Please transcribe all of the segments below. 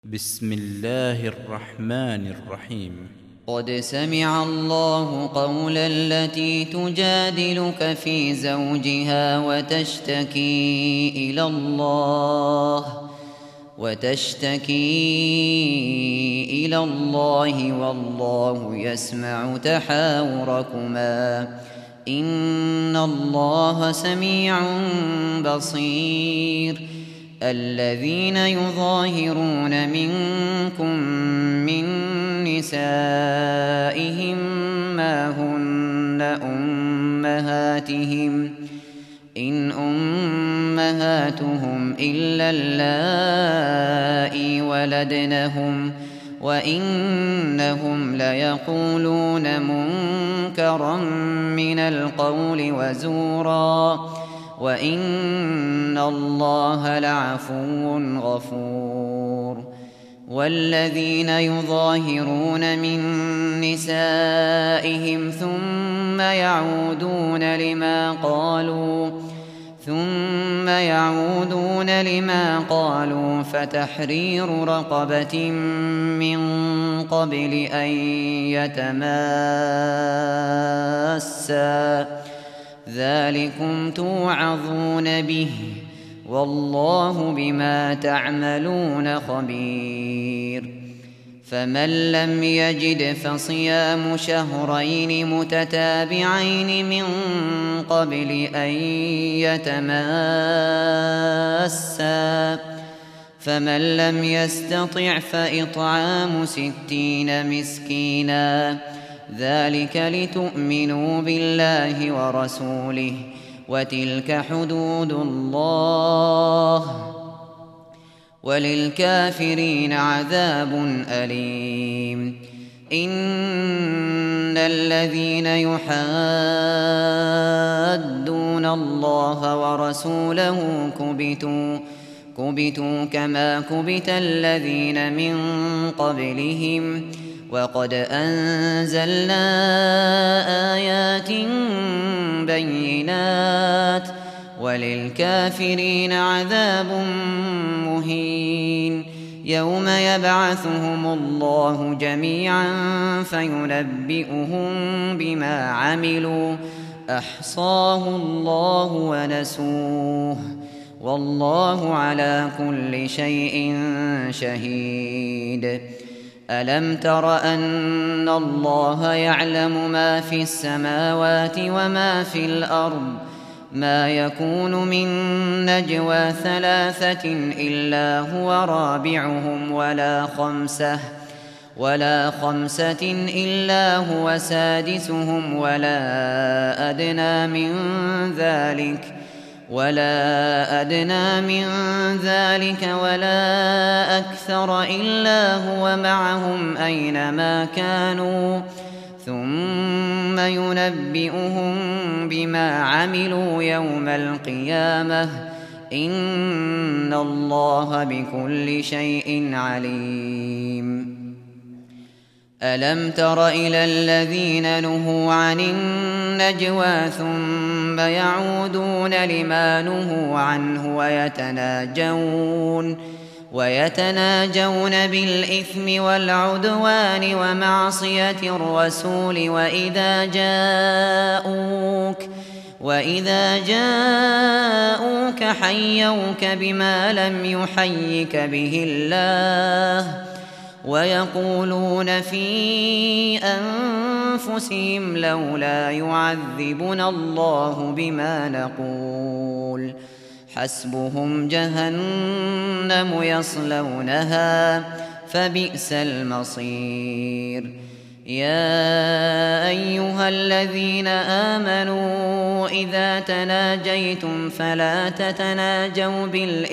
بسم الله الرحمن الرحيم. قد سمع الله قول التي تجادلك في زوجها وتشتكي إلى الله والله يسمع تحاوركما إن الله سميع بصير. الذين يظاهرون منكم من نسائهم ما هن أمهاتهم إن أمهاتهم إلا اللائي ولدنهم وإنهم ليقولون منكرا من القول وزورا وإن الله لعفو غفور. والذين يظاهرون من نسائهم ثم يعودون لما قالوا فتحرير رقبة من قبل أن يتماسا ذلكم توعظون به والله بما تعملون خبير. فمن لم يجد فصيام شهرين متتابعين من قبل أن يتماسا فمن لم يستطع فإطعام 60 مسكينا ذلك لتؤمنوا بالله ورسوله وتلك حدود الله وللكافرين عذاب أليم. إن الذين يحادون الله ورسوله كبتوا كما كبت الذين من قبلهم وقد أنزلنا آيات بينات وللكافرين عذاب مهين. يوم يبعثهم الله جميعا فينبئهم بما عملوا أحصاه الله ونسوه والله على كل شيء شهيد. ألم تر أن الله يعلم ما في السماوات وما في الأرض ما يكون من نجوى 3 إلا هو رابعهم ولا خمسة إلا هو سادسهم ولا أدنى من ذلك ولا أكثر إلا هو معهم أينما كانوا ثم ينبئهم بما عملوا يوم القيامة إن الله بكل شيء عليم. ألم تر إلى الذين نهوا عن النجوى ثم يعودون لما نهوا عنه ويتناجون بالإثم والعدوان ومعصية الرسول وإذا جاءوك حيوك بما لم يحيك به الله ويقولون في أنفسهم لولا يعذبنا الله بما نقول حسبهم جهنم يصلونها فبئس المصير. يا أيها الذين آمنوا إذا تناجيتم فلا تتناجوا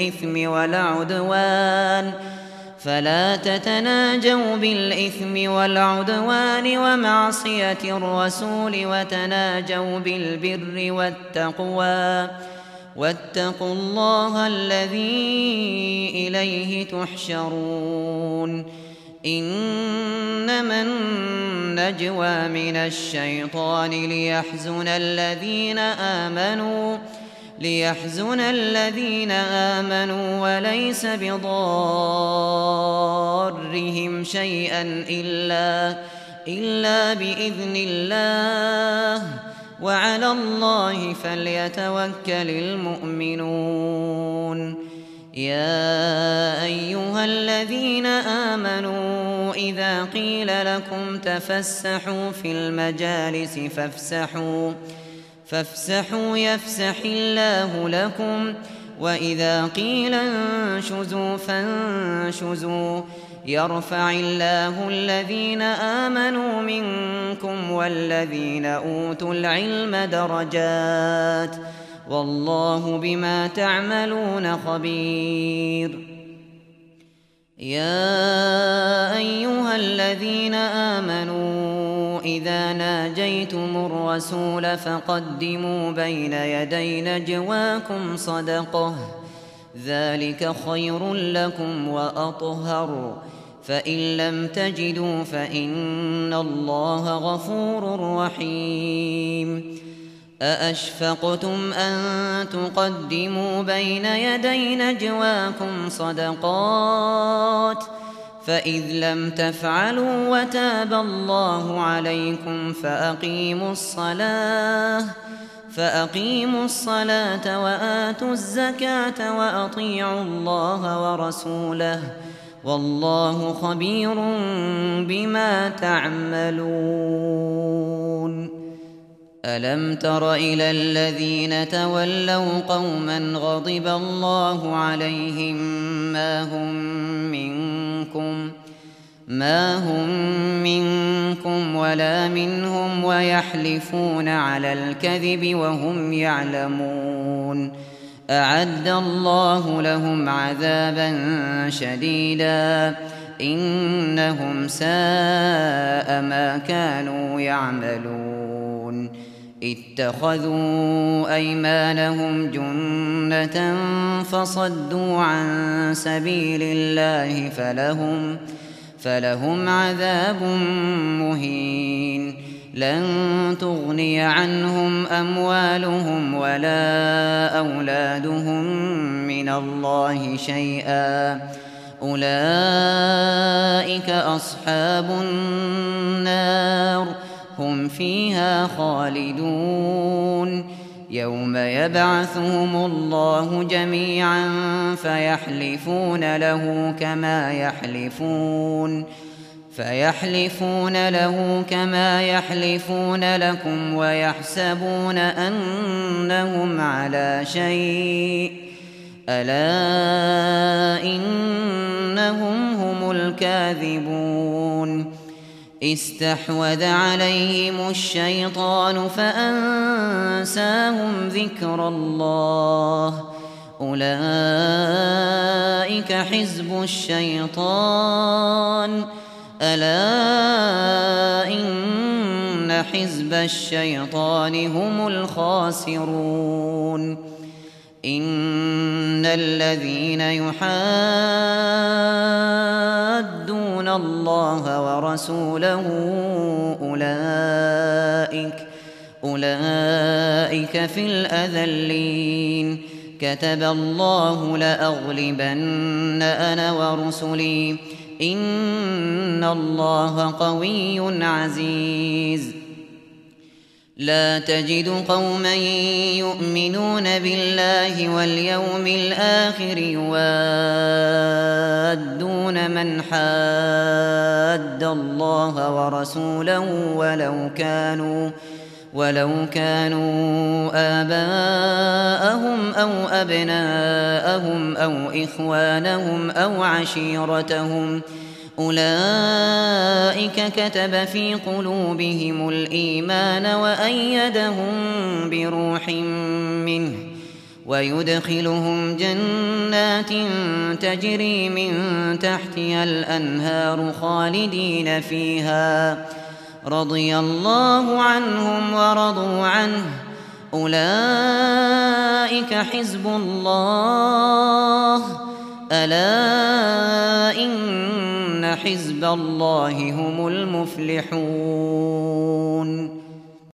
بالإثم والعدوان ومعصية الرسول وتناجوا بالبر والتقوى واتقوا الله الذي إليه تحشرون. إنما النجوى من الشيطان ليحزن الذين آمنوا ليحزن الذين آمنوا وليس بضارهم شيئا إلا بإذن الله وعلى الله فليتوكل المؤمنون. يا أيها الذين آمنوا إذا قيل لكم تفسحوا في المجالس فافسحوا يفسح الله لكم، وإذا قيل انشزوا فانشزوا يرفع الله الذين آمنوا منكم والذين أوتوا العلم درجات، والله بما تعملون خبير. يا أيها الذين آمنوا إذا ناجيتم الرسول فقدموا بين يدي نجواكم صدقة، ذلك خير لكم وأطهر، فإن لم تجدوا فإن الله غفور رحيم. أأشفقتم أن تقدموا بين يدي نجواكم صدقات، فإذ لم تفعلوا وتاب الله عليكم فأقيموا الصلاة وآتوا الزكاة وأطيعوا الله ورسوله، والله خبير بما تعملون. ألم تر إلى الذين تولوا قوما غضب الله عليهم ما هم منكم ولا منهم ويحلفون على الكذب وهم يعلمون، أعد الله لهم عذابا شديدا إنهم ساء ما كانوا يعملون. اتخذوا أيمانهم جنة فصدوا عن سبيل الله فلهم عذاب مهين. لن تغني عنهم أموالهم ولا أولادهم من الله شيئا، أولئك أصحاب النار هم فيها خالدون. يوم يبعثهم الله جميعا فيحلفون له كما يحلفون لكم ويحسبون أنهم على شيء، ألا إنهم هم الكاذبون. استحوذ عليهم الشيطان فأنساهم ذكر الله، أولئك حزب الشيطان، ألا إن حزب الشيطان هم الخاسرون. إن الذين يحادون الله ورسوله أولئك في الأذلين. كتب الله لأغلبن أنا ورسلي إن الله قوي عزيز. لا تجد قوما يؤمنون بالله واليوم الآخر يوادون من حاد الله ورسوله ولو كانوا آباءهم أو أبناءهم أو إخوانهم أو عشيرتهم، أولئك كتب في قلوبهم الإيمان وأيدهم بروح منه، ويدخلهم جنات تجري من تحتها الأنهار خالدين فيها، رضي الله عنهم ورضوا عنه، أولئك حزب الله، ألا إن حزب الله هم المفلحون.